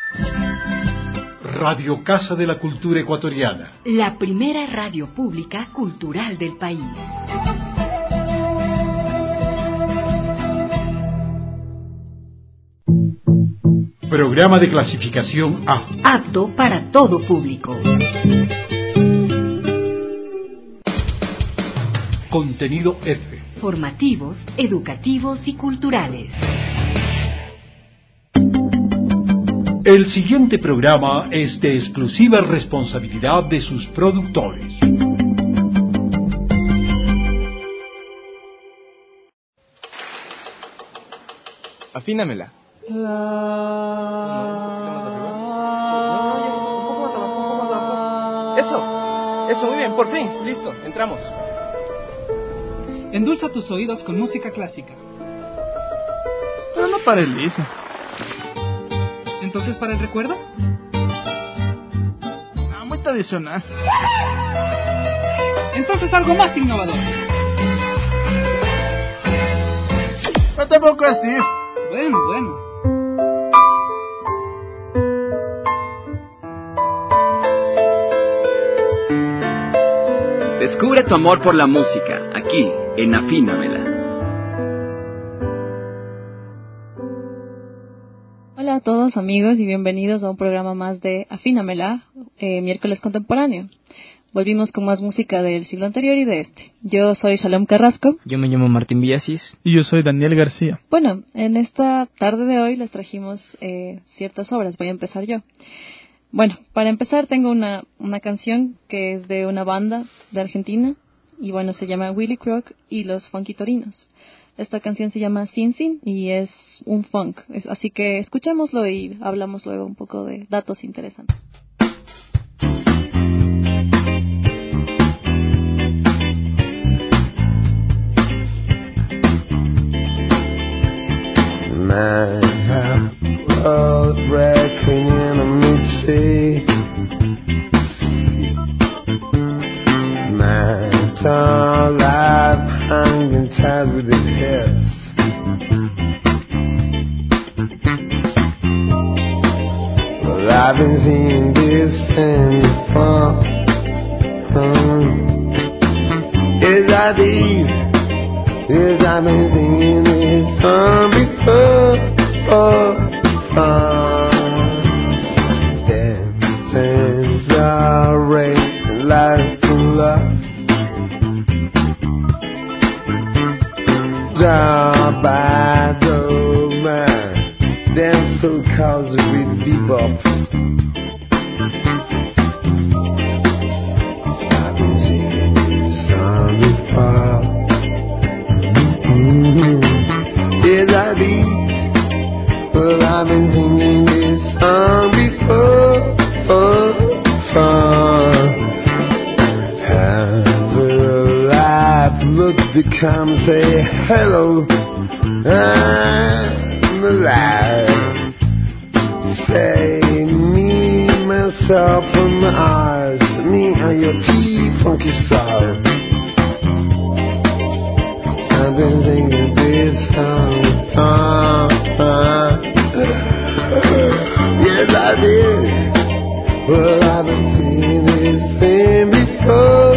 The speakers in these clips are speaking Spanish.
Radio Casa de la Cultura Ecuatoriana. La primera radio pública cultural del país. Programa de clasificación A. Apto para todo público. Contenido F. Formativos, educativos y culturales. El siguiente programa es de exclusiva responsabilidad de sus productores. Afínamela. Un poco más abajo. Eso, muy bien, por fin, listo, entramos. Endulza tus oídos con música clásica. Pero no para Elisa. ¿Entonces para el recuerdo? No, muy tradicional. Entonces algo más innovador. No tampoco así. Bueno. Descubre tu amor por la música, aquí, en Afínamela. Hola a todos amigos y bienvenidos a un programa más de Afínamela, miércoles contemporáneo. Volvimos con más música del siglo anterior y de este. Yo soy Shalom Carrasco. Yo me llamo Martín Villasis. Y yo soy Daniel García. Bueno, en esta tarde de hoy les trajimos ciertas obras. Voy a empezar yo. Bueno, para empezar tengo una canción que es de una banda de Argentina. Y bueno, se llama Willy Crook y los Funky Torinos. Esta canción se llama Sin Sin y es un funk. Así que escuchémoslo y hablamos luego un poco de datos interesantes. My world wrecking in a mixtape. My tall life hanging tight with the past. Well, I've been seeing this and far. Yes, I did. Yes, I've been singing this song before. Dances are raising lights and love. Down by the man, dance so cause with bebop. I've been singing this song before. Yes, I did. Well, I've been singing this song before. Have a life, look to come say hello. I'm alive. Say me, myself, and my eyes. Me and your T-funky style. I've been singing this song. Yes, I did. Well, I've been singing this thing before.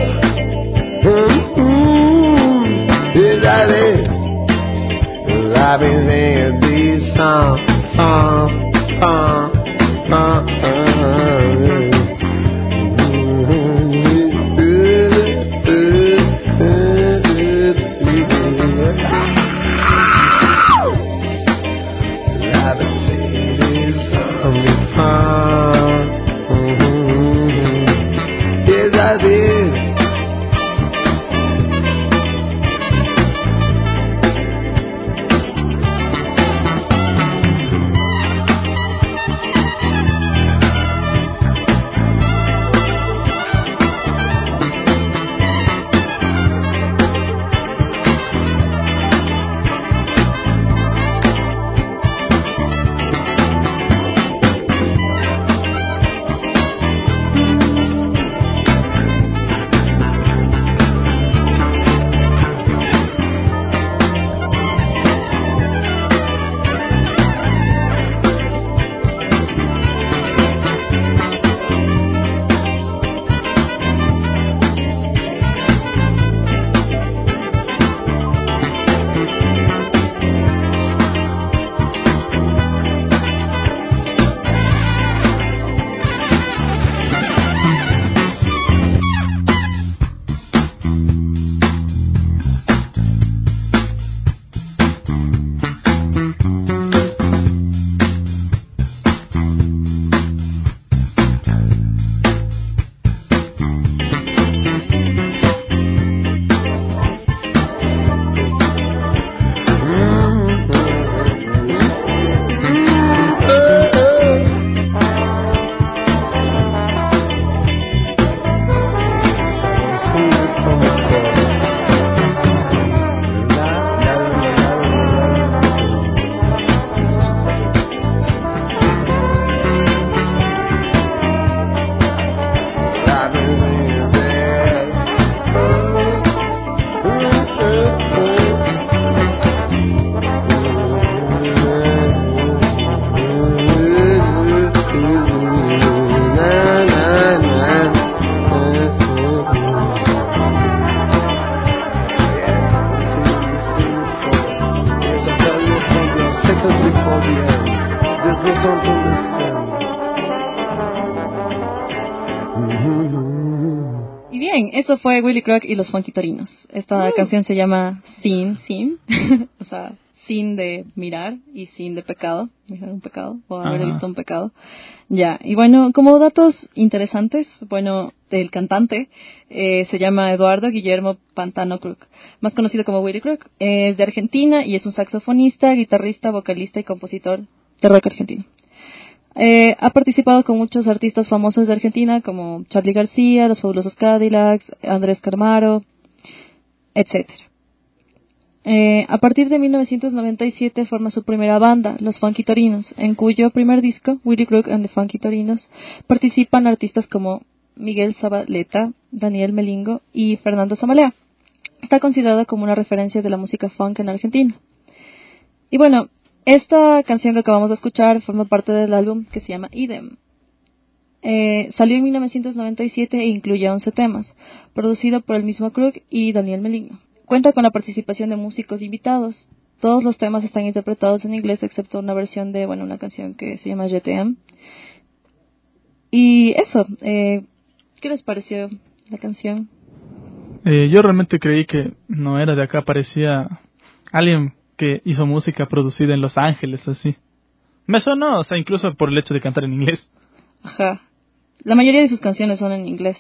Yes, I did. Well, I've been singing this song. eso fue Willy Crook y los Funky Torinos. Esta canción se llama Sin, o sea, sin de mirar y sin de pecado, mirar un pecado o haber visto un pecado. Ya, y bueno, como datos interesantes, bueno, el cantante se llama Eduardo Guillermo Pantano Crook, más conocido como Willy Crook. Es de Argentina y es un saxofonista, guitarrista, vocalista y compositor de rock argentino. Ha participado con muchos artistas famosos de Argentina como Charly García, Los Fabulosos Cadillacs, Andrés Calamaro, etcétera. A partir de 1997 forma su primera banda, Los Funky Torinos, en cuyo primer disco, Willy Crook and the Funky Torinos, participan artistas como Miguel Zabaleta, Daniel Melingo y Fernando Zamalea. Está considerada como una referencia de la música funk en Argentina. Y bueno, esta canción que acabamos de escuchar forma parte del álbum que se llama Idem. Salió en 1997 e incluye 11 temas, producido por el mismo Crook y Daniel Melingo. Cuenta con la participación de músicos invitados. Todos los temas están interpretados en inglés, excepto una versión de, una canción que se llama GTM. Y eso, ¿qué les pareció la canción? Yo realmente creí que no era de acá, parecía alguien que hizo música producida en Los Ángeles, así. Me sonó, o sea, incluso por el hecho de cantar en inglés. Ajá. La mayoría de sus canciones son en inglés.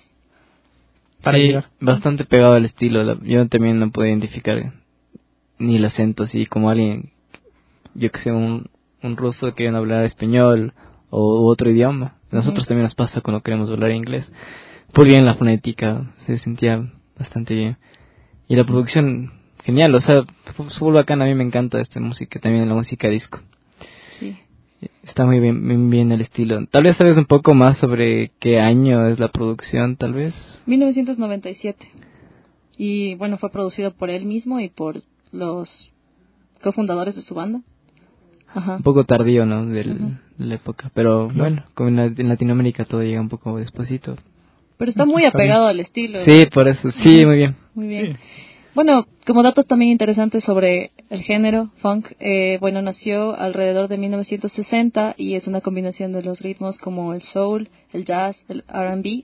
Para llegar. Bastante pegado al estilo. Yo también no puedo identificar ni el acento, así como alguien, yo que sé, un ruso que quiere hablar español o otro idioma. Nosotros también nos pasa cuando queremos hablar inglés. Muy bien la fonética, se sentía bastante bien. Y la producción, genial, o sea, súper bacana. A mí me encanta esta música, también la música disco. Sí. Está muy bien el estilo. Tal vez sabes un poco más sobre qué año es la producción, tal vez. 1997. Y bueno, fue producido por él mismo y por los cofundadores de su banda. Ajá. Un poco tardío, ¿no? De la época. Pero bueno, como en Latinoamérica todo llega un poco despuesito. Pero está muy apegado al estilo. Sí, por eso. Sí, muy bien. Muy bien. Sí. Bueno, como datos también interesantes sobre el género funk, nació alrededor de 1960 y es una combinación de los ritmos como el soul, el jazz, el R&B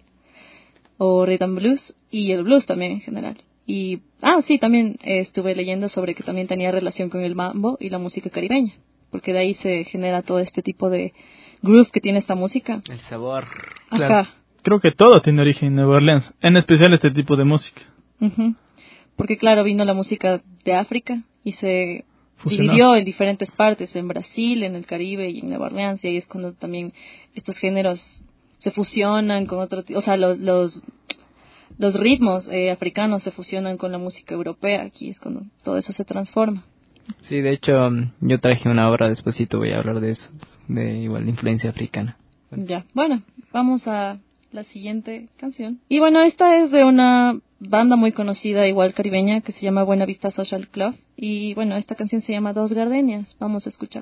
o rhythm blues y el blues también en general. Y, sí, también estuve leyendo sobre que también tenía relación con el mambo y la música caribeña, porque de ahí se genera todo este tipo de groove que tiene esta música. El sabor. Ajá. Claro. Creo que todo tiene origen en Nueva Orleans, en especial este tipo de música. Uh-huh. Porque claro, vino la música de África y se Fusionó. dividió en diferentes partes, en Brasil, en el Caribe y en Nueva Orleans, y ahí es cuando también estos géneros se fusionan con otro, o sea, los ritmos africanos se fusionan con la música europea, aquí es cuando todo eso se transforma. Sí, de hecho, yo traje una obra, despuesito voy a hablar de eso, de igual de influencia africana. Ya, bueno, vamos a la siguiente canción. Y bueno, esta es de una banda muy conocida, igual caribeña, que se llama Buena Vista Social Club. Y bueno, esta canción se llama Dos Gardenias. Vamos a escuchar.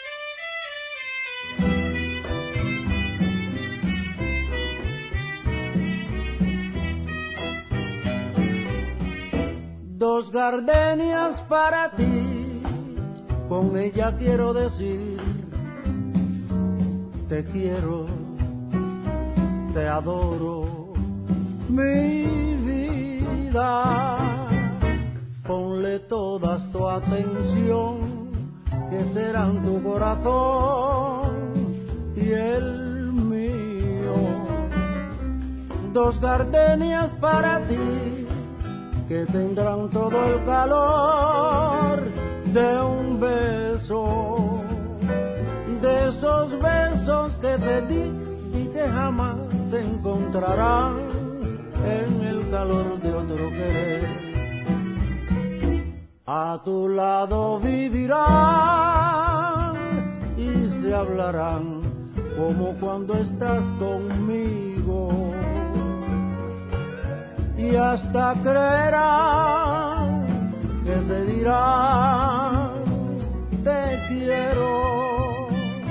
Dos gardenias para ti, con ella quiero decir, te quiero, te adoro, mi vida. Ponle toda tu atención, que serán tu corazón y el mío. Dos gardenias para ti, que tendrán todo el calor de un beso, de esos besos que te di y que jamás te encontrarán en el calor de otro querer. A tu lado vivirán y se hablarán como cuando estás conmigo, y hasta creerán que se dirán te quiero.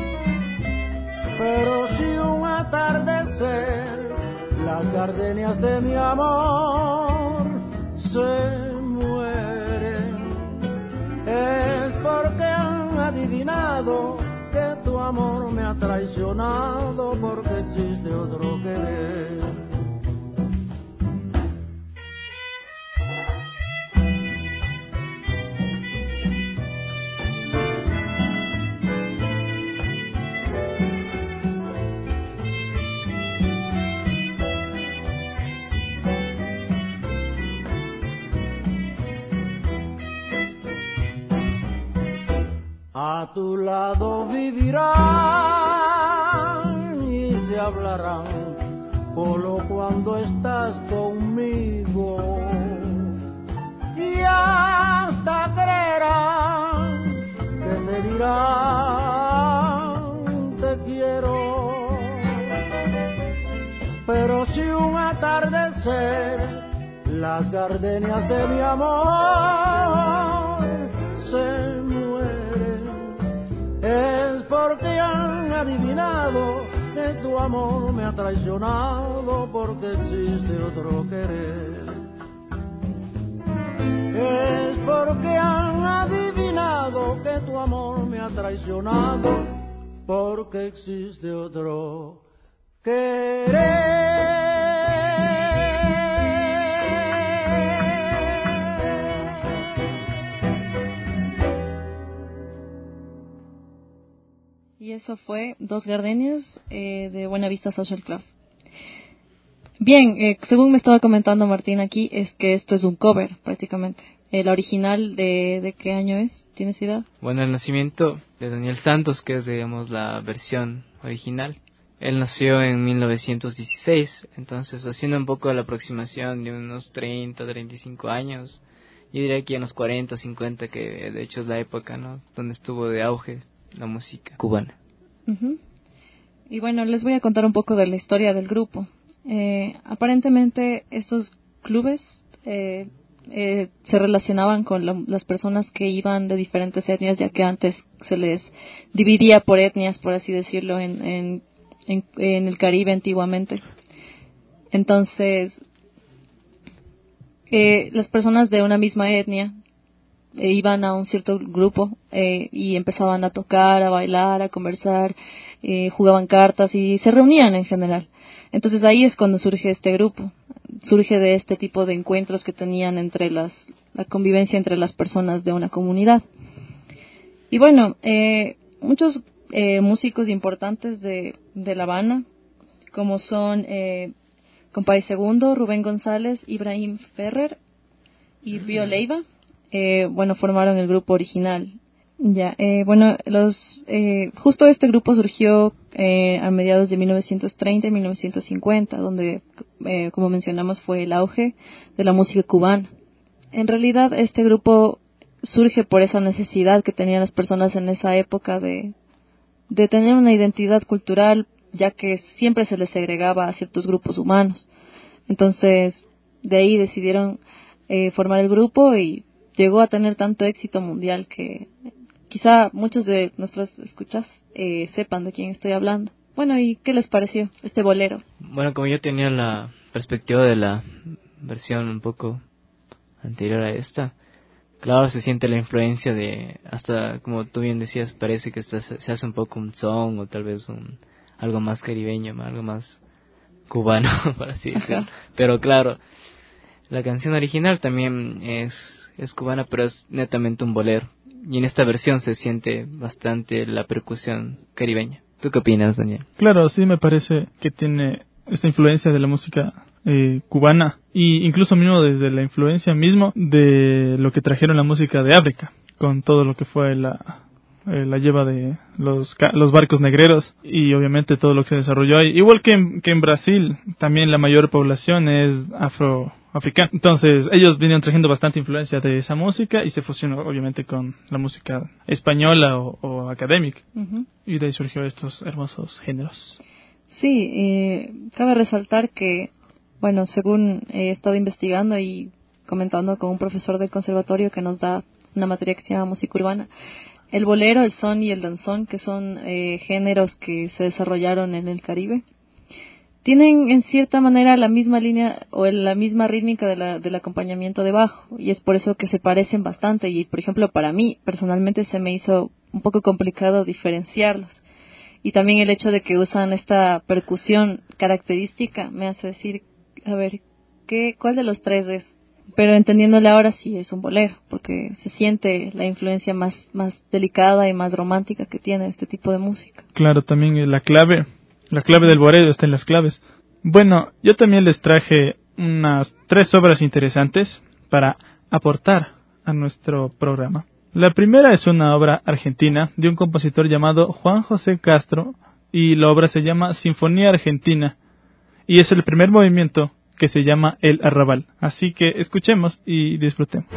Pero si un atardecer las gardenias de mi amor se mueren, es porque han adivinado que tu amor me ha traicionado, porque existe otro querer. lado vivirán y se hablarán solo cuando estás conmigo, y hasta creerán que te dirán te quiero. Pero si un atardecer las gardenias de mi amor se mueren, es porque han adivinado que tu amor me ha traicionado, porque existe otro querer. Es porque han adivinado que tu amor me ha traicionado, porque existe otro querer. Y eso fue Dos Gardenias de Buenavista Social Club. Bien, según me estaba comentando Martín aquí, es que esto es un cover prácticamente. ¿La original de qué año es? ¿Tienes idea? Bueno, el nacimiento de Daniel Santos, que es, digamos, la versión original. Él nació en 1916, entonces haciendo un poco la aproximación de unos 30, 35 años, yo diría que unos 40, 50, que de hecho es la época, ¿no?, donde estuvo de auge la música cubana. Uh-huh. Y bueno, les voy a contar un poco de la historia del grupo. Aparentemente estos clubes se relacionaban con las personas que iban de diferentes etnias, ya que antes se les dividía por etnias, por así decirlo, en el Caribe antiguamente. Entonces, las personas de una misma etnia iban a un cierto grupo y empezaban a tocar, a bailar, a conversar, jugaban cartas y se reunían en general. Entonces ahí es cuando surge este grupo, surge de este tipo de encuentros que tenían entre la convivencia entre las personas de una comunidad. Y bueno, muchos músicos importantes de La Habana, como son Compay Segundo, Rubén González, Ibrahim Ferrer y Pío Leiva, bueno, formaron el grupo original. Ya, bueno, justo este grupo surgió a mediados de 1930 y 1950, donde, como mencionamos, fue el auge de la música cubana. En realidad, este grupo surge por esa necesidad que tenían las personas en esa época de tener una identidad cultural, ya que siempre se les segregaba a ciertos grupos humanos. Entonces, de ahí decidieron formar el grupo y llegó a tener tanto éxito mundial que quizá muchos de nuestros escuchas sepan de quién estoy hablando. Bueno, ¿y qué les pareció este bolero? Bueno, como yo tenía la perspectiva de la versión un poco anterior a esta, claro, se siente la influencia de, hasta como tú bien decías, parece que se hace un poco un son o tal vez algo más caribeño, algo más cubano, por así decirlo. Pero claro, la canción original también es cubana, pero es netamente un bolero. Y en esta versión se siente bastante la percusión caribeña. ¿Tú qué opinas, Daniel? Claro, sí me parece que tiene esta influencia de la música cubana, y incluso mismo desde la influencia mismo de lo que trajeron la música de África, con todo lo que fue la lleva de los barcos negreros, y obviamente todo lo que se desarrolló ahí. Igual que en Brasil, también la mayor población es afroafricana. Entonces ellos vinieron trayendo bastante influencia de esa música y se fusionó obviamente con la música española o académica. Uh-huh. Y de ahí surgió estos hermosos géneros. Sí, cabe resaltar que, bueno, según he estado investigando y comentando con un profesor del conservatorio que nos da una materia que se llama música urbana, el bolero, el son y el danzón, que son géneros que se desarrollaron en el Caribe, tienen en cierta manera la misma línea o la misma rítmica del acompañamiento de bajo, y es por eso que se parecen bastante. Y por ejemplo, para mí personalmente se me hizo un poco complicado diferenciarlos, y también el hecho de que usan esta percusión característica me hace decir, a ver, ¿cuál de los tres es? Pero entendiéndole ahora sí es un bolero, porque se siente la influencia más delicada y más romántica que tiene este tipo de música. Claro, también la clave del bolero está en las claves. Bueno, yo también les traje unas 3 obras interesantes para aportar a nuestro programa. La primera es una obra argentina de un compositor llamado Juan José Castro y la obra se llama Sinfonía Argentina y es el primer movimiento que se llama El Arrabal. Así que escuchemos y disfrutemos.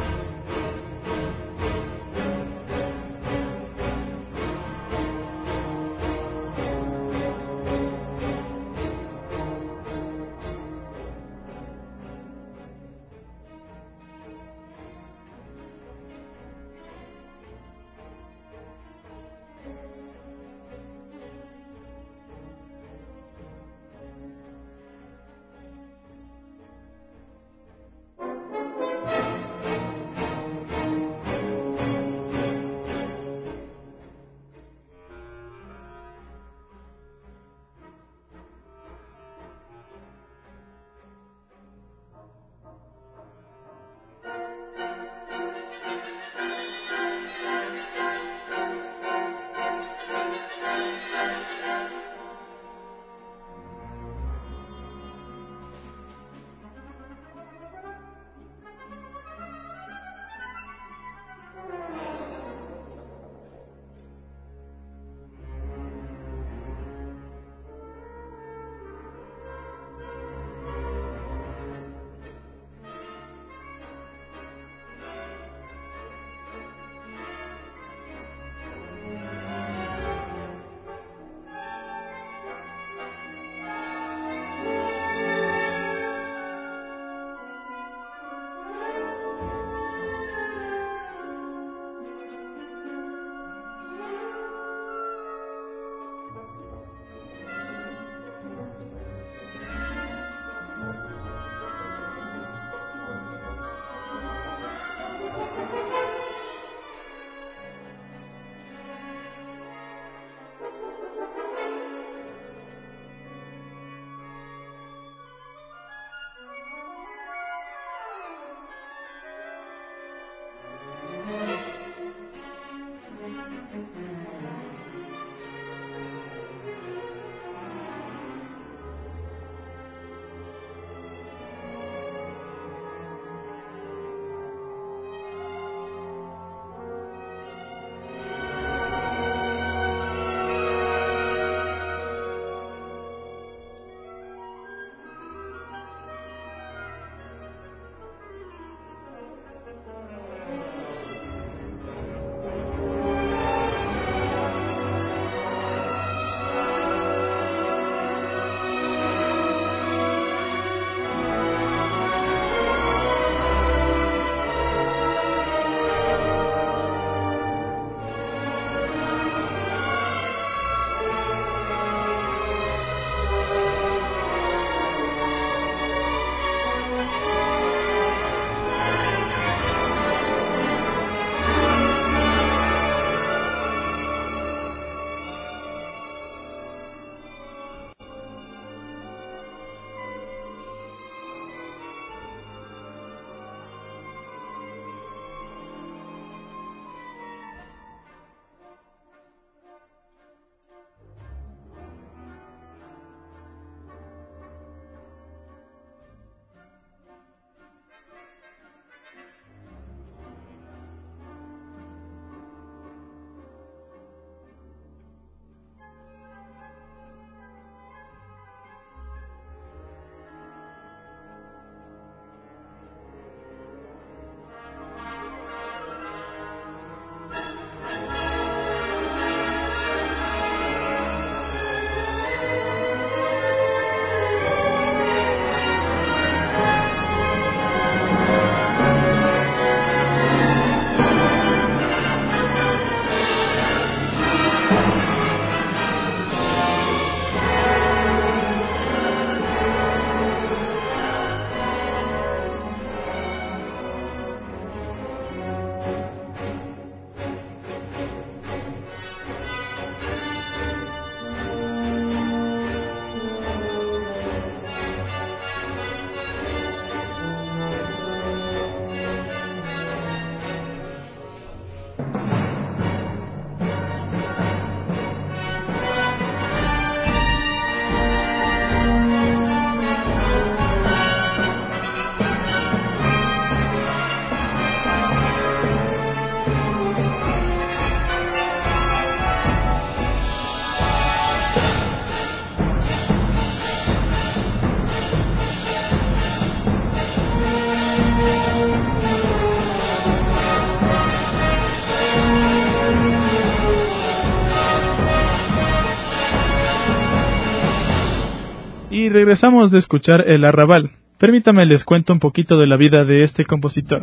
Y regresamos de escuchar El Arrabal. Permítame les cuento un poquito de la vida de este compositor.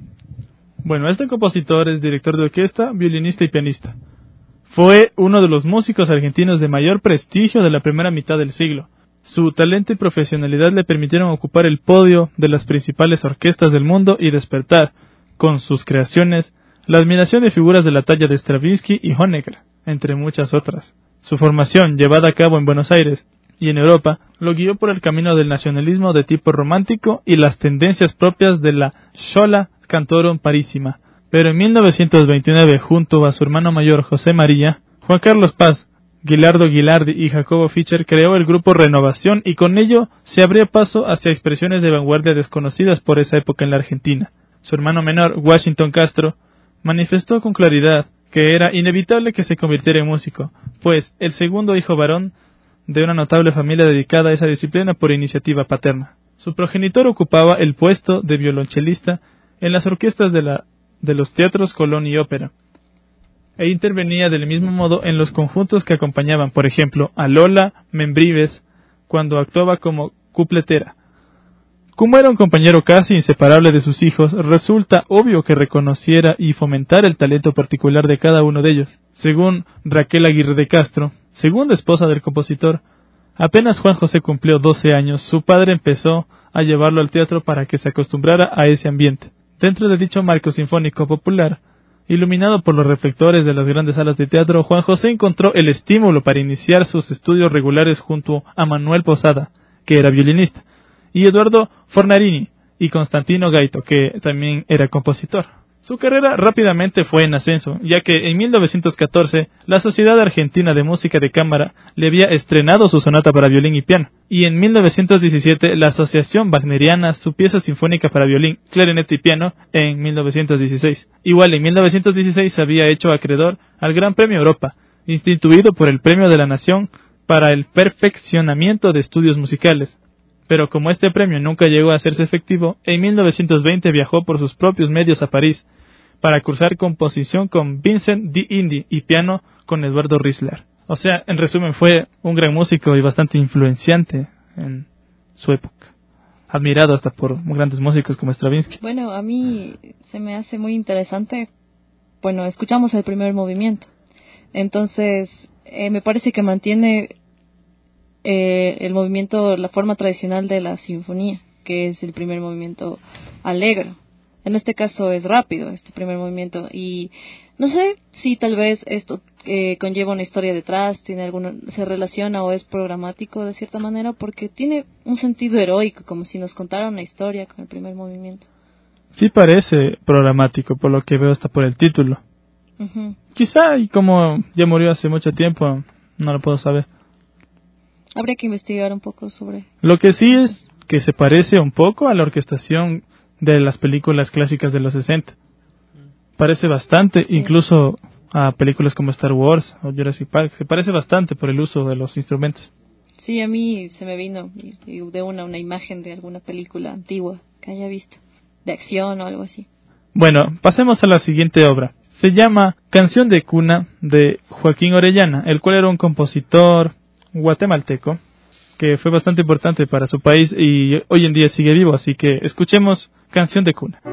Bueno, este compositor es director de orquesta, violinista y pianista. Fue uno de los músicos argentinos de mayor prestigio de la primera mitad del siglo. Su talento y profesionalidad le permitieron ocupar el podio de las principales orquestas del mundo y despertar, con sus creaciones, la admiración de figuras de la talla de Stravinsky y Honegger, entre muchas otras. Su formación, llevada a cabo en Buenos Aires y en Europa, lo guió por el camino del nacionalismo de tipo romántico y las tendencias propias de la Schola Cantorum Parissima. Pero en 1929, junto a su hermano mayor José María, Juan Carlos Paz, Ghilardo Ghilardi y Jacobo Fischer creó el grupo Renovación y con ello se abría paso hacia expresiones de vanguardia desconocidas por esa época en la Argentina. Su hermano menor, Washington Castro, manifestó con claridad que era inevitable que se convirtiera en músico, pues el segundo hijo varón de una notable familia dedicada a esa disciplina por iniciativa paterna. Su progenitor ocupaba el puesto de violonchelista en las orquestas de los teatros Colón y Ópera, e intervenía del mismo modo en los conjuntos que acompañaban, por ejemplo, a Lola Membrives cuando actuaba como cupletera. Como era un compañero casi inseparable de sus hijos, resulta obvio que reconociera y fomentara el talento particular de cada uno de ellos. Según Raquel Aguirre de Castro, segunda esposa del compositor, apenas Juan José cumplió 12 años, su padre empezó a llevarlo al teatro para que se acostumbrara a ese ambiente. Dentro de dicho marco sinfónico popular, iluminado por los reflectores de las grandes salas de teatro, Juan José encontró el estímulo para iniciar sus estudios regulares junto a Manuel Posada, que era violinista, y Eduardo Fornarini y Constantino Gaito, que también era compositor. Su carrera rápidamente fue en ascenso, ya que en 1914 la Sociedad Argentina de Música de Cámara le había estrenado su sonata para violín y piano, y en 1917 la Asociación Wagneriana su pieza sinfónica para violín, clarinete y piano en 1916. Igual en 1916 se había hecho acreedor al Gran Premio Europa, instituido por el Premio de la Nación para el perfeccionamiento de estudios musicales. Pero como este premio nunca llegó a hacerse efectivo, en 1920 viajó por sus propios medios a París para cursar composición con Vincent d'Indy y piano con Eduardo Risler. O sea, en resumen, fue un gran músico y bastante influenciante en su época, admirado hasta por grandes músicos como Stravinsky. Bueno, a mí se me hace muy interesante. Bueno, escuchamos el primer movimiento, entonces me parece que mantiene el movimiento, la forma tradicional de la sinfonía, que es el primer movimiento alegre. En este caso es rápido este primer movimiento, y no sé si tal vez esto conlleva una historia detrás, tiene se relaciona o es programático de cierta manera, porque tiene un sentido heroico, como si nos contara una historia con el primer movimiento. Sí parece programático, por lo que veo hasta por el título. Uh-huh. Quizá, y como ya murió hace mucho tiempo, no lo puedo saber. Habría que investigar un poco sobre... Lo que sí es que se parece un poco a la orquestación de las películas clásicas de los 60. Parece bastante, sí. Incluso a películas como Star Wars o Jurassic Park. Se parece bastante por el uso de los instrumentos. Sí, a mí se me vino de una imagen de alguna película antigua que haya visto, de acción o algo así. Bueno, pasemos a la siguiente obra. Se llama Canción de Cuna, de Joaquín Orellana, el cual era un compositor guatemalteco que fue bastante importante para su país y hoy en día sigue vivo, así que escuchemos Canción de Cuna.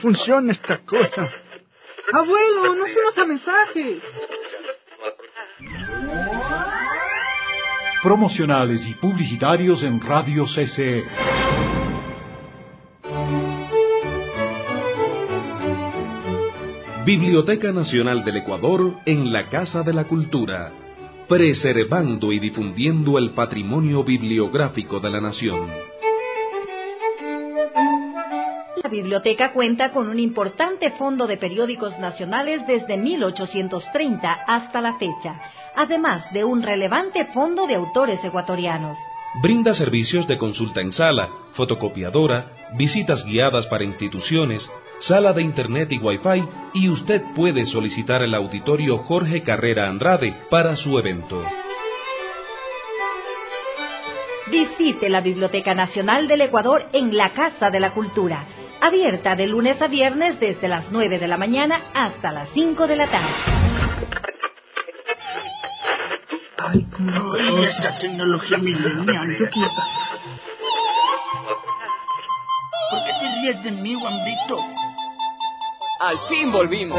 funciona esta cosa. Abuelo, nos fuimos a mensajes. Promocionales y publicitarios en Radio CCE. Biblioteca Nacional del Ecuador en la Casa de la Cultura, preservando y difundiendo el patrimonio bibliográfico de la nación. La biblioteca cuenta con un importante fondo de periódicos nacionales desde 1830 hasta la fecha, además de un relevante fondo de autores ecuatorianos. Brinda servicios de consulta en sala, fotocopiadora, visitas guiadas para instituciones, sala de internet y wifi, y usted puede solicitar el auditorio Jorge Carrera Andrade para su evento. Visite la Biblioteca Nacional del Ecuador en la Casa de la Cultura, abierta de lunes a viernes desde las 9 de la mañana hasta las 5 de la tarde. Ay, cómo está esta tecnología milenial. ¿Qué está? ¿Por qué te ríes de mí, Juanito? Al fin volvimos.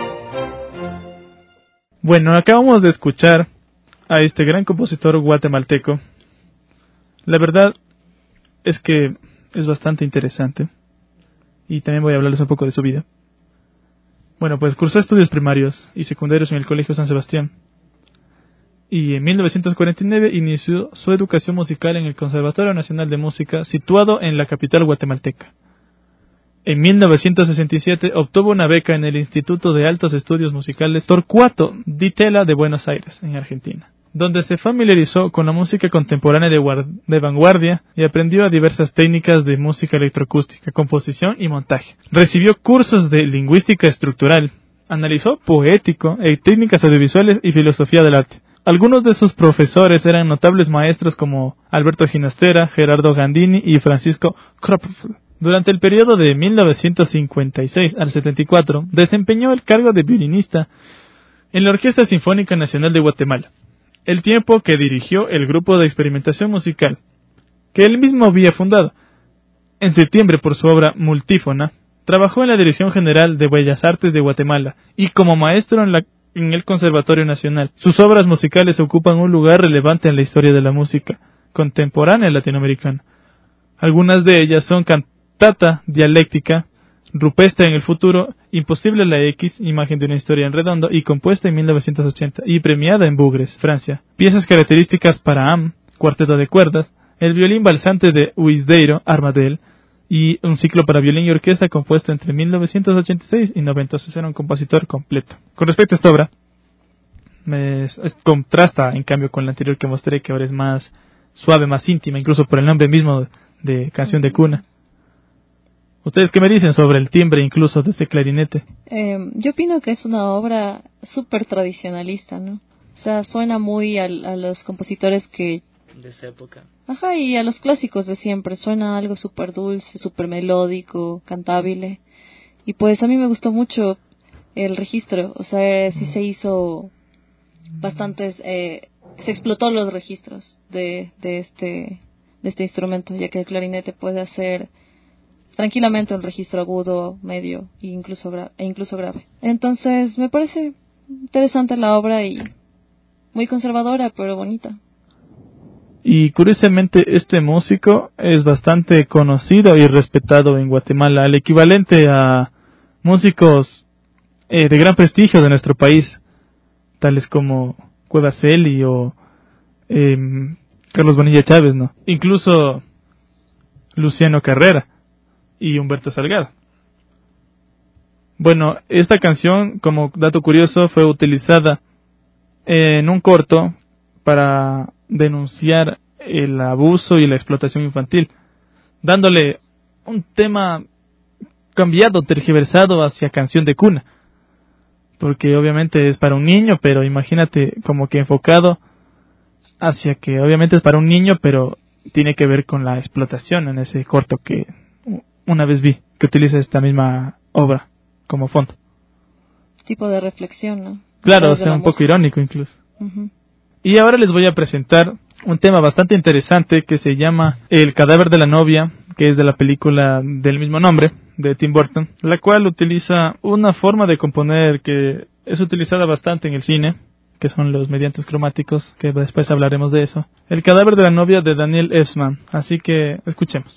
Bueno, acabamos de escuchar a este gran compositor guatemalteco. La verdad es que es bastante interesante. Y también voy a hablarles un poco de su vida. Bueno, pues cursó estudios primarios y secundarios en el Colegio San Sebastián. Y en 1949 inició su educación musical en el Conservatorio Nacional de Música, situado en la capital guatemalteca. En 1967 obtuvo una beca en el Instituto de Altos Estudios Musicales Torcuato Di Tella de Buenos Aires, en Argentina, donde se familiarizó con la música contemporánea de vanguardia y aprendió a diversas técnicas de música electroacústica, composición y montaje. Recibió cursos de lingüística estructural, analizó poético, técnicas audiovisuales y filosofía del arte. Algunos de sus profesores eran notables maestros como Alberto Ginastera, Gerardo Gandini y Francisco Kropf. Durante el periodo de 1956 al 74, desempeñó el cargo de violinista en la Orquesta Sinfónica Nacional de Guatemala, el tiempo que dirigió el grupo de experimentación musical, que él mismo había fundado. En septiembre, por su obra Multífona, trabajó en la Dirección General de Bellas Artes de Guatemala y como maestro en el Conservatorio Nacional. Sus obras musicales ocupan un lugar relevante en la historia de la música contemporánea latinoamericana. Algunas de ellas son Cantata Dialéctica, Rupestre en el futuro, Imposible la X, Imagen de una historia en redondo, y compuesta en 1980 y premiada en Bougres, Francia. Piezas características para cuarteto de cuerdas, el violín balsante de Uisdeiro, Armadel, y un ciclo para violín y orquesta compuesto entre 1986 y 90. Era un compositor completo. Con respecto a esta obra, contrasta en cambio con la anterior que mostré, que ahora es más suave, más íntima, incluso por el nombre mismo de canción de cuna. ¿Ustedes qué me dicen sobre el timbre incluso de ese clarinete? Yo opino que es una obra súper tradicionalista, ¿no? O sea, suena muy a los compositores que... de esa época. Ajá, y a los clásicos de siempre. Suena algo súper dulce, súper melódico, cantable. Y pues a mí me gustó mucho el registro. O sea, sí se hizo bastantes... se explotó los registros de este instrumento, ya que el clarinete puede hacer tranquilamente un registro agudo, medio e incluso grave. Entonces me parece interesante la obra y muy conservadora, pero bonita. Y curiosamente este músico es bastante conocido y respetado en Guatemala, el equivalente a músicos de gran prestigio de nuestro país, tales como Cueva Celi o Carlos Bonilla Chávez, ¿no? Incluso Luciano Carrera y Humberto Salgado. Bueno, esta canción, como dato curioso, fue utilizada en un corto para denunciar el abuso y la explotación infantil, dándole un tema cambiado, tergiversado hacia canción de cuna, porque obviamente es para un niño, pero imagínate como que enfocado hacia que obviamente es para un niño, pero tiene que ver con la explotación en ese corto que una vez vi, que utiliza esta misma obra como fondo. Tipo de reflexión, ¿no? Claro, o sea, un poco irónico incluso. Uh-huh. Y ahora les voy a presentar un tema bastante interesante que se llama El cadáver de la novia que es de la película del mismo nombre, de Tim Burton, la cual utiliza una forma de componer que es utilizada bastante en el cine, que son los mediantes cromáticos, que después hablaremos de eso. El cadáver de la novia de Daniel Elfman, así que escuchemos.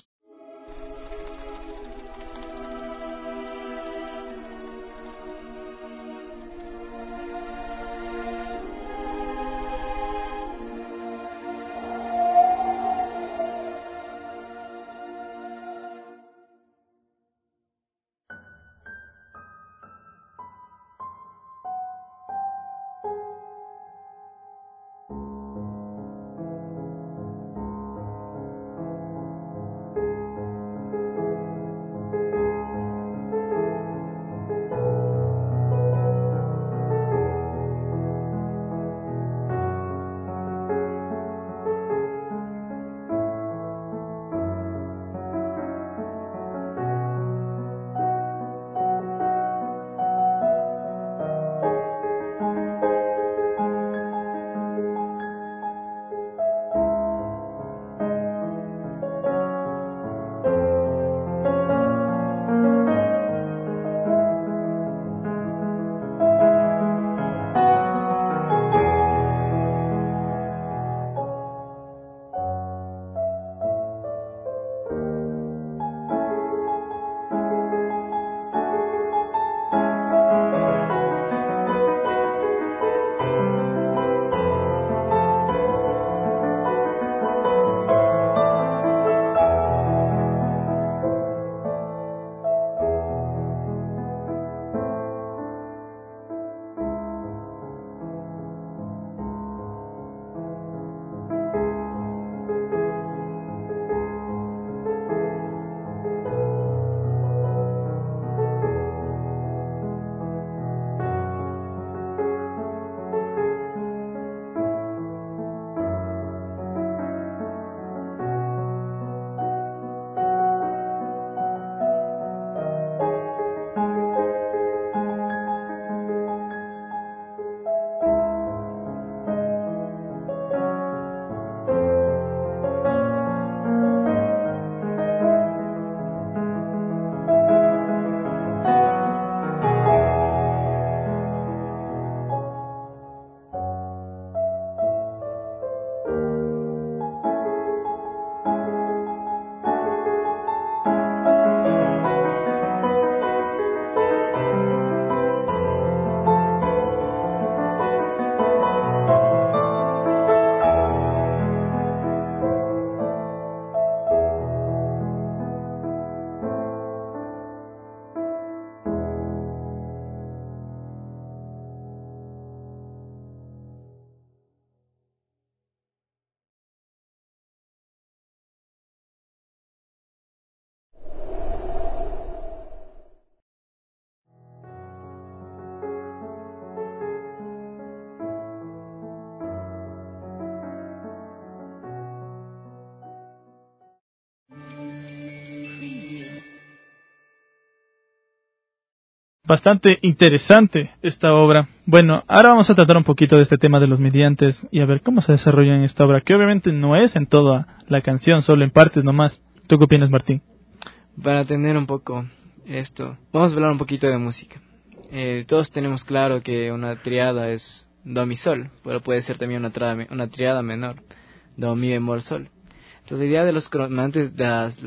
Bastante interesante esta obra. Bueno, ahora vamos a tratar un poquito de este tema de los mediantes y a ver cómo se desarrolla en esta obra, que obviamente no es en toda la canción, solo en partes nomás. ¿Tú qué opinas, Martín? Para tener un poco esto, vamos a hablar un poquito de música. Todos tenemos claro que una triada es do, mi, sol, pero puede ser también una triada menor, do, mi, bemol, sol. Entonces la idea de los cromantes,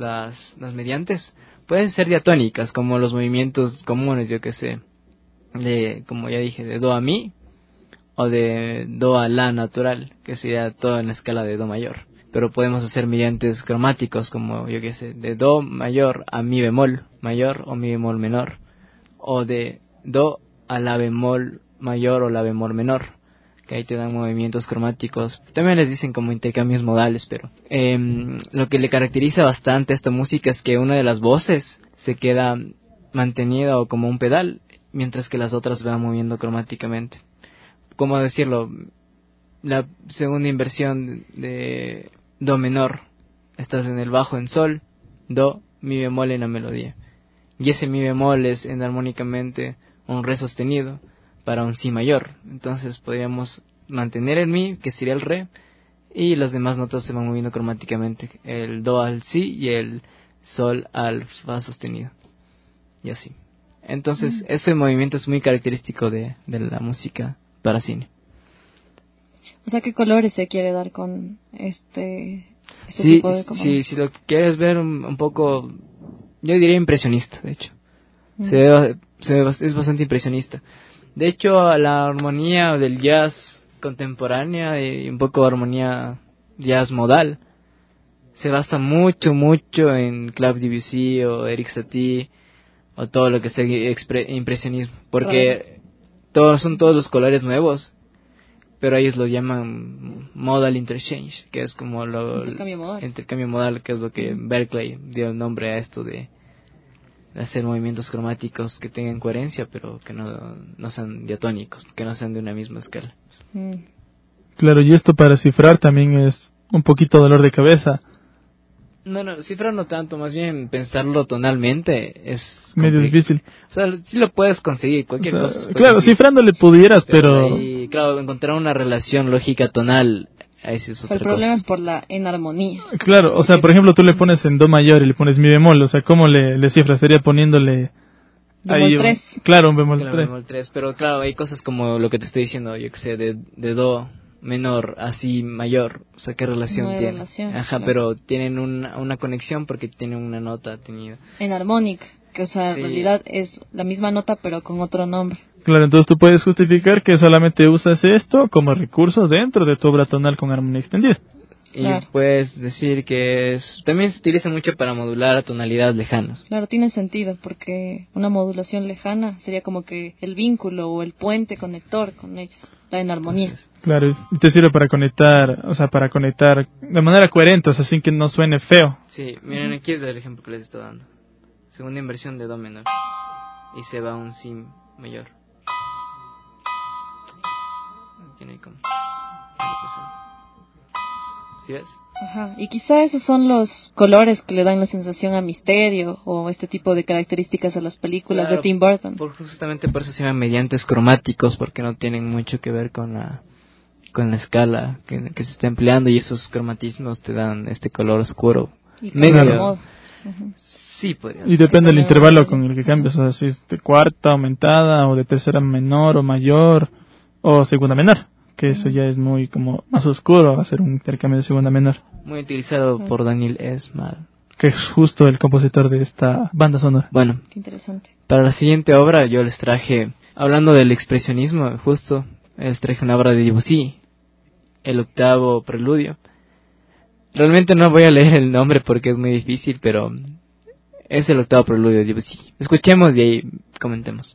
las mediantes, pueden ser diatónicas, como los movimientos comunes, yo que sé, como ya dije, de do a mi, o de do a la natural, que sería todo en la escala de do mayor. Pero podemos hacer mediantes cromáticos, como yo que sé, de do mayor a mi bemol mayor o mi bemol menor, o de do a la bemol mayor o la bemol menor, que ahí te dan movimientos cromáticos. También les dicen como intercambios modales, pero lo que le caracteriza bastante a esta música es que una de las voces se queda mantenida o como un pedal, mientras que las otras van moviendo cromáticamente. ¿Cómo decirlo? La segunda inversión de do menor, estás en el bajo en sol, do, mi bemol en la melodía. Y ese mi bemol es enarmónicamente un re sostenido para un si mayor. Entonces podríamos mantener el mi, que sería el re, y las demás notas se van moviendo cromáticamente, el do al si y el sol, al, fa sostenido. Y así. Entonces, ese movimiento es muy característico de la música para cine. O sea, ¿qué colores se quiere dar con este Sí, tipo de componentes? si lo quieres ver un poco, yo diría impresionista, de hecho. Es bastante impresionista. De hecho, la armonía del jazz contemporánea y un poco armonía jazz modal se basa mucho en Claude Debussy o Eric Satie o todo lo que sea impresionismo, porque son todos los colores nuevos, pero ellos lo llaman modal interchange, que es como intercambio modal, que es lo que Berkeley dio el nombre a esto de hacer movimientos cromáticos que tengan coherencia, pero que no sean diatónicos, que no sean de una misma escala. Claro, y esto para cifrar también es un poquito dolor de cabeza. No, cifrar no tanto, más bien pensarlo tonalmente es medio difícil. O sea, sí lo puedes conseguir, cualquier cosa. Claro, cifrándole pudieras, pero... Ahí, claro, encontrar una relación lógica tonal, ahí sí es otra cosa. El problema es por la enarmonía. Claro, o sea, por ejemplo, tú le pones en do mayor y le pones mi bemol, o sea, ¿cómo le cifras? Sería poniéndole... Bemol 3. Claro, un bemol 3. Bemol 3, pero claro, hay cosas como lo que te estoy diciendo, yo que sé, de do menor, así mayor, o sea, ¿qué relación tiene? Relación, ajá, claro. Pero tienen una conexión porque tienen una nota tenida. Enarmónica, que o sea, en realidad es la misma nota pero con otro nombre. Claro, entonces tú puedes justificar que solamente usas esto como recurso dentro de tu obra tonal con armonía extendida. Y puedes decir que también se utiliza mucho para modular tonalidades lejanas. Claro, tiene sentido, porque una modulación lejana sería como que el vínculo o el puente conector con ellas, la enarmonía. Claro, y te sirve para conectar, o sea, para conectar de manera coherente, o sea, sin que no suene feo. Sí, miren, aquí es el ejemplo que les estoy dando. Segunda inversión de do menor. Y se va a un si mayor. Tiene como... ¿Sí ves? Ajá, y quizá esos son los colores que le dan la sensación a misterio o este tipo de características a las películas de Tim Burton. Justamente por eso se llaman mediantes cromáticos, porque no tienen mucho que ver con la escala que se está empleando, y esos cromatismos te dan este color oscuro. Y medio. Sí, podría ser. Y depende del intervalo con el que cambias, o sea, si es de cuarta aumentada o de tercera menor o mayor o segunda menor. Que eso ya es muy como más oscuro, hacer un intercambio de segunda menor. Muy utilizado por Daniel Esmad, que es justo el compositor de esta banda sonora. Bueno, qué interesante. Para la siguiente obra yo les traje, hablando del expresionismo, justo, les traje una obra de Debussy, el octavo preludio. Realmente no voy a leer el nombre porque es muy difícil, pero es el octavo preludio de Debussy. Escuchemos y ahí comentemos.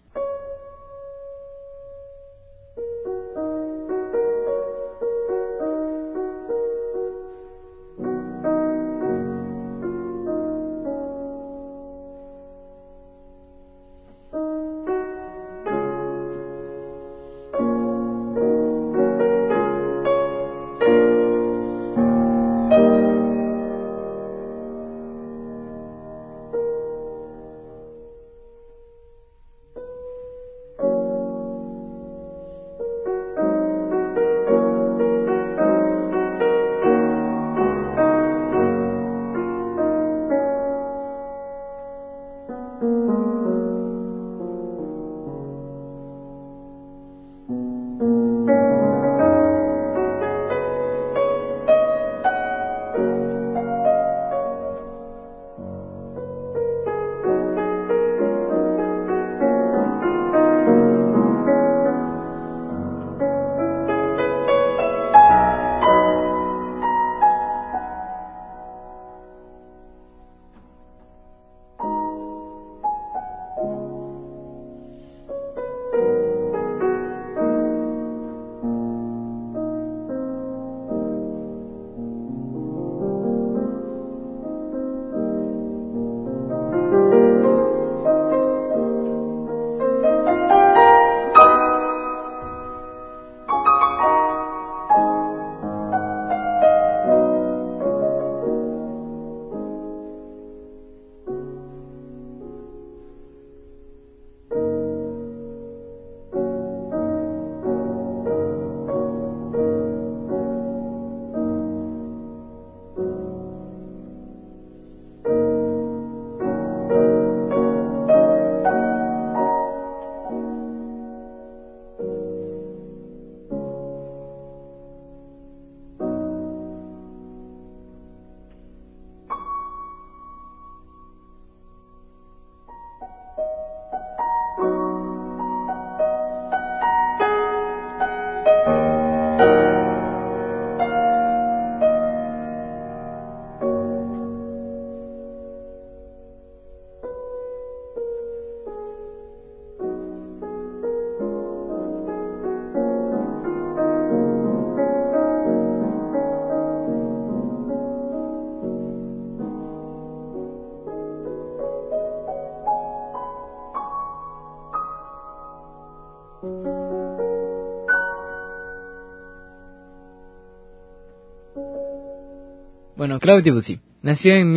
Bueno, Claude Debussy nació en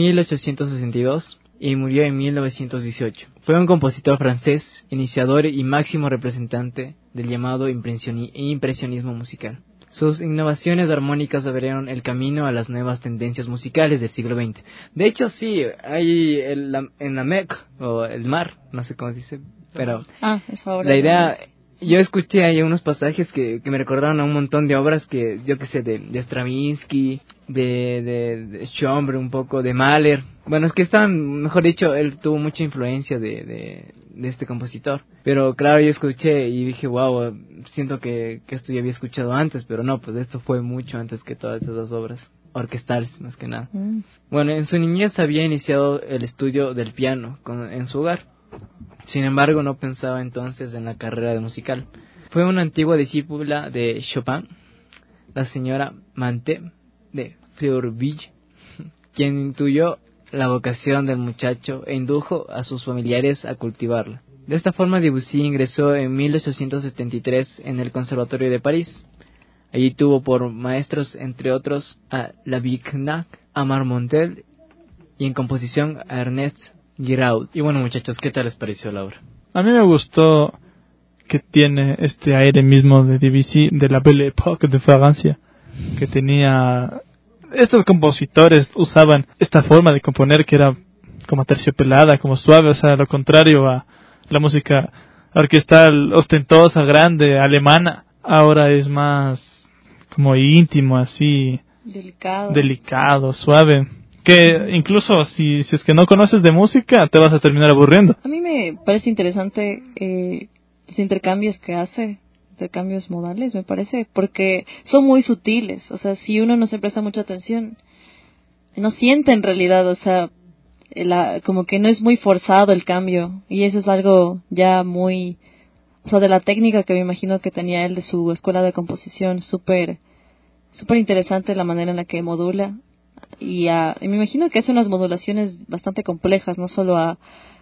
1862 y murió en 1918. Fue un compositor francés, iniciador y máximo representante del llamado impresionismo musical. Sus innovaciones armónicas abrieron el camino a las nuevas tendencias musicales del siglo XX. De hecho, sí, hay en la Mecca, o el mar, no sé cómo se dice, pero la idea... Yo escuché ahí unos pasajes que me recordaron a un montón de obras que, yo que sé, de Stravinsky, de Schomburg, un poco de Mahler. Bueno, es que estaban, mejor dicho, él tuvo mucha influencia de este compositor. Pero claro, yo escuché y dije, wow, siento que esto ya había escuchado antes, pero no, pues esto fue mucho antes que todas esas dos obras orquestales, más que nada. Bueno, en su niñez había iniciado el estudio del piano en su hogar. Sin embargo, no pensaba entonces en la carrera de musical. Fue una antigua discípula de Chopin, la señora Manté de Fleurville, quien intuyó la vocación del muchacho e indujo a sus familiares a cultivarla. De esta forma, Debussy ingresó en 1873 en el Conservatorio de París. Allí tuvo por maestros, entre otros, a Lavignac, a Marmontel y en composición a Ernest Giraud. Y bueno, muchachos, ¿qué tal les pareció la obra? A mí me gustó que tiene este aire mismo de Debussy, de la Belle Époque de Francia, que tenía... Estos compositores usaban esta forma de componer que era como terciopelada, como suave, o sea, lo contrario a la música orquestal ostentosa, grande, alemana. Ahora es más como íntimo, así... Delicado, suave. Que incluso si es que no conoces de música, te vas a terminar aburriendo. A mí me parece interesante los intercambios que hace, intercambios modales, me parece, porque son muy sutiles. O sea, si uno no se presta mucha atención, no siente en realidad, o sea, como que no es muy forzado el cambio. Y eso es algo ya muy, o sea, de la técnica que me imagino que tenía él de su escuela de composición, súper interesante la manera en la que modula. Y me imagino que hace unas modulaciones bastante complejas, no solo a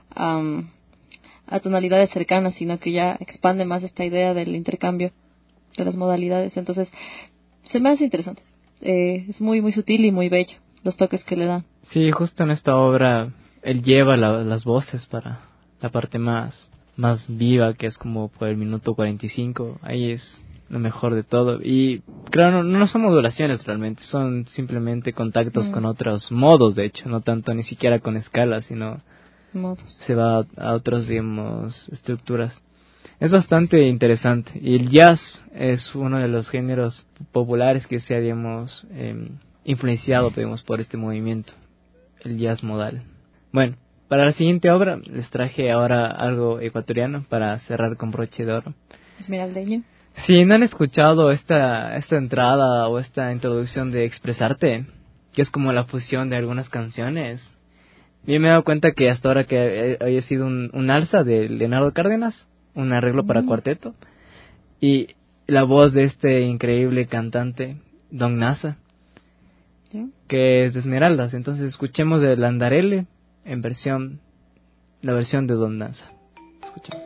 tonalidades cercanas, sino que ya expande más esta idea del intercambio de las modalidades. Entonces, se me hace interesante. Es muy muy sutil y muy bello los toques que le dan. Sí, justo en esta obra él lleva las voces para la parte más viva, que es como por el minuto 45. Ahí es lo mejor de todo. Y claro, no son modulaciones realmente, son simplemente contactos con otros modos, de hecho, no tanto ni siquiera con escalas, sino modos. Se va a otros, digamos, estructuras. Es bastante interesante. Y el jazz es uno de los géneros populares que se ha, digamos, influenciado, digamos, por este movimiento, el jazz modal. Bueno, para la siguiente obra les traje ahora algo ecuatoriano para cerrar con broche de oro. Esmeraldeño. Si no han escuchado esta entrada o esta introducción de Expresarte, que es como la fusión de algunas canciones, yo me he dado cuenta que hasta ahora que había sido un alza de Leonardo Cárdenas, un arreglo para cuarteto, y la voz de este increíble cantante, Don Nasa, que es de Esmeraldas. Entonces escuchemos el Andarele en la versión de Don Nasa. Escuchemos.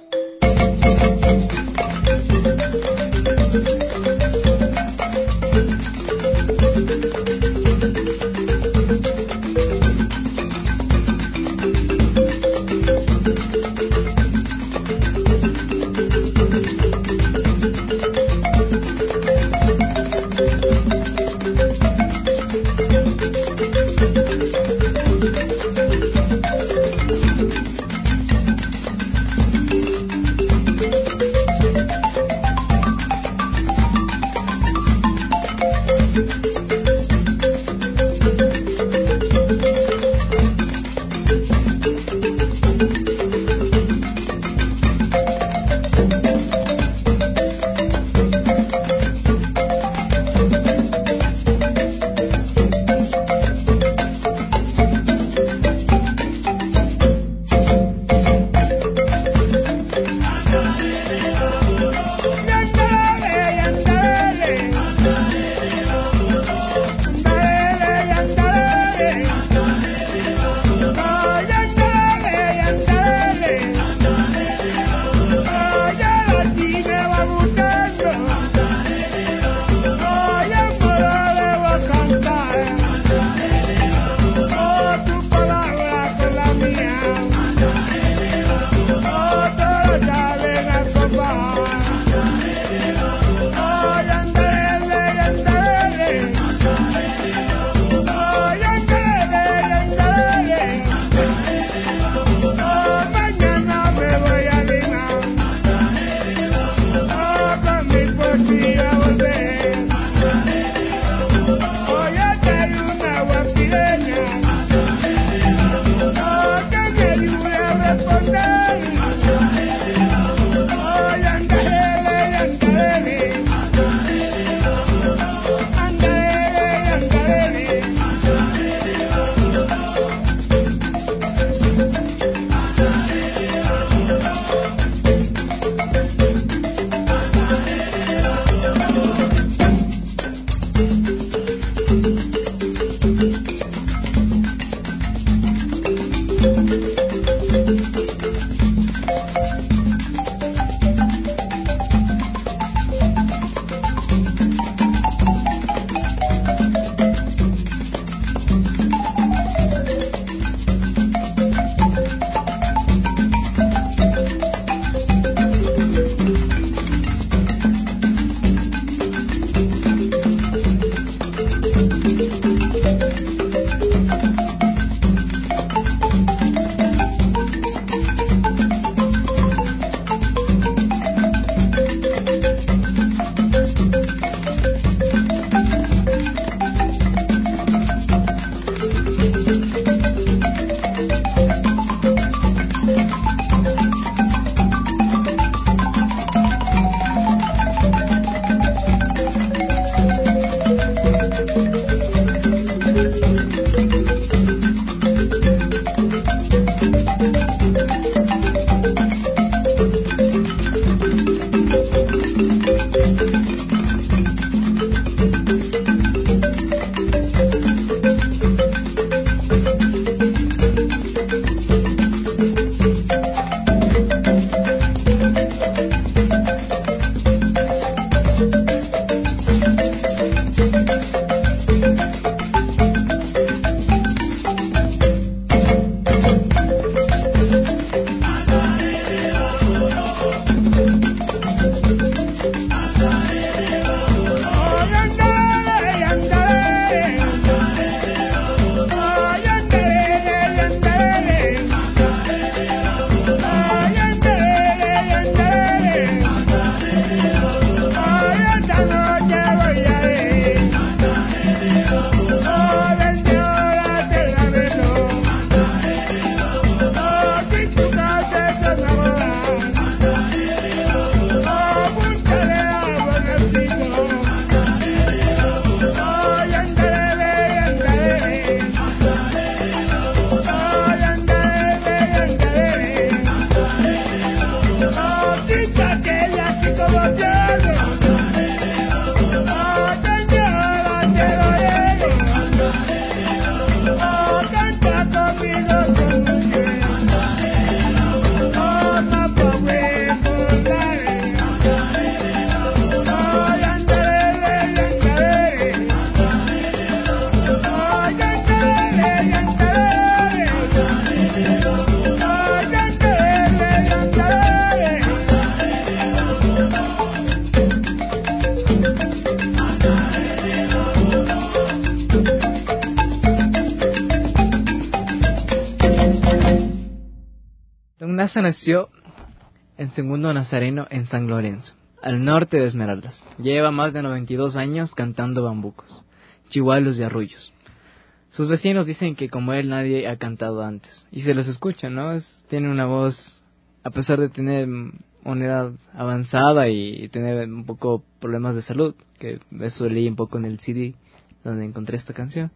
Nasa nació en Segundo Nazareno en San Lorenzo, al norte de Esmeraldas. Lleva más de 92 años cantando bambucos, chihualos y arrullos. Sus vecinos dicen que como él nadie ha cantado antes. Y se los escucha, ¿no? Tiene una voz, a pesar de tener una edad avanzada y tener un poco problemas de salud, que eso leí un poco en el CD donde encontré esta canción.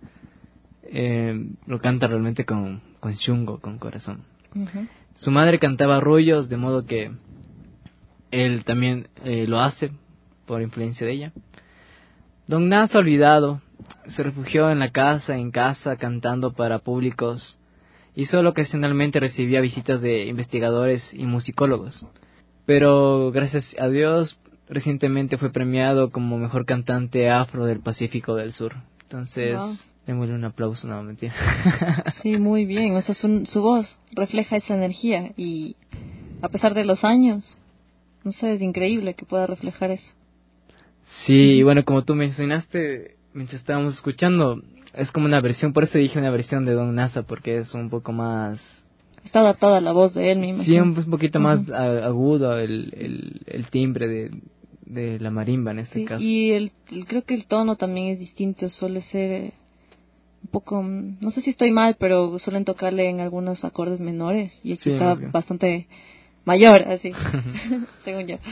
Lo canta realmente con chungo, con corazón. Uh-huh. Su madre cantaba arrullos, de modo que él también lo hace por influencia de ella. Don Nasa, olvidado, se refugió en casa, cantando para públicos, y solo ocasionalmente recibía visitas de investigadores y musicólogos. Pero gracias a Dios, recientemente fue premiado como mejor cantante afro del Pacífico del Sur. Entonces, wow, démosle un aplauso, no, mentira. Sí, muy bien, o sea, su voz refleja esa energía y a pesar de los años, no sé, es increíble que pueda reflejar eso. Sí, y bueno, como tú mencionaste, mientras estábamos escuchando, es como una versión, por eso dije una versión de Don Nasa, porque es un poco más... Está adaptada a la voz de él, me imagino. Sí, un poquito más agudo el timbre de la marimba en este caso. Y creo que el tono también es distinto, suele ser un poco, no sé si estoy mal, pero suelen tocarle en algunos acordes menores, y aquí está bastante mayor, así, según yo.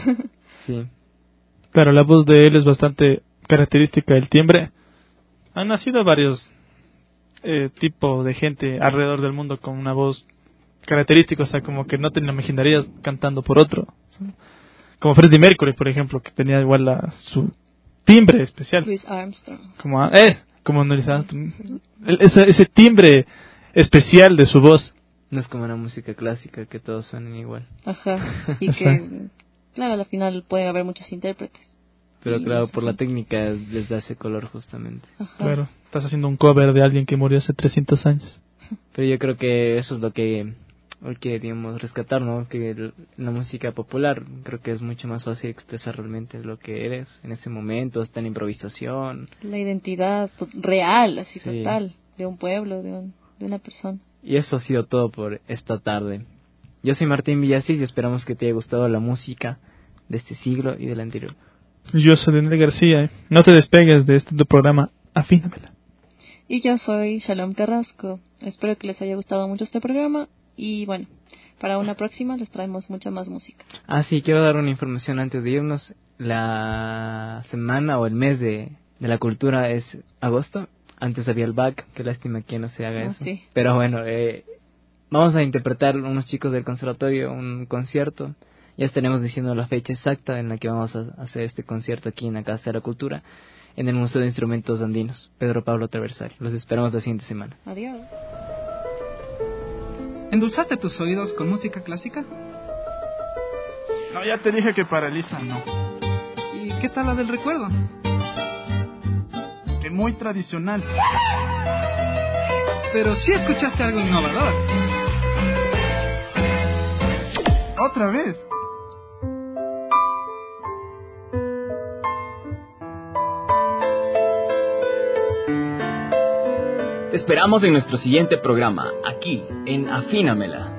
Sí. Claro, la voz de él es bastante característica, el timbre. Han nacido varios tipos de gente alrededor del mundo con una voz característica, o sea, como que no te lo imaginarías cantando por otro. Como Freddie Mercury, por ejemplo, que tenía igual su timbre especial. Louis Armstrong. Como Louis Armstrong. Ese timbre especial de su voz. No es como una música clásica que todos suenan igual. Ajá, y que, claro, al final pueden haber muchos intérpretes. Pero claro, por la técnica les da ese color justamente. Ajá. Claro, estás haciendo un cover de alguien que murió hace 300 años. Pero yo creo que eso es lo que digamos, rescatar, ¿no? Que la música popular creo que es mucho más fácil expresar realmente lo que eres en ese momento, está en improvisación. La identidad real, así total, de un pueblo, de una persona. Y eso ha sido todo por esta tarde. Yo soy Martín Villasís y esperamos que te haya gustado la música de este siglo y del anterior. Yo soy Daniel García. No te despegues de este tu programa, Afínamela. Y yo soy Shalom Carrasco. Espero que les haya gustado mucho este programa. Y bueno, para una próxima les traemos mucha más música. Sí, quiero dar una información antes de irnos. La semana o el mes de la cultura es agosto. Antes había el BAC, qué lástima que no se haga eso. Sí. Pero bueno, vamos a interpretar unos chicos del conservatorio un concierto. Ya estaremos diciendo la fecha exacta en la que vamos a hacer este concierto aquí en la Casa de la Cultura, en el Museo de Instrumentos Andinos, Pedro Pablo Traversari. Los esperamos la siguiente semana. Adiós. ¿Endulzaste tus oídos con música clásica? No, ya te dije que para Elisa no. ¿Y qué tal la del recuerdo? Que muy tradicional. Pero sí escuchaste algo innovador. ¿Otra vez? Te esperamos en nuestro siguiente programa, aquí en Afínamela.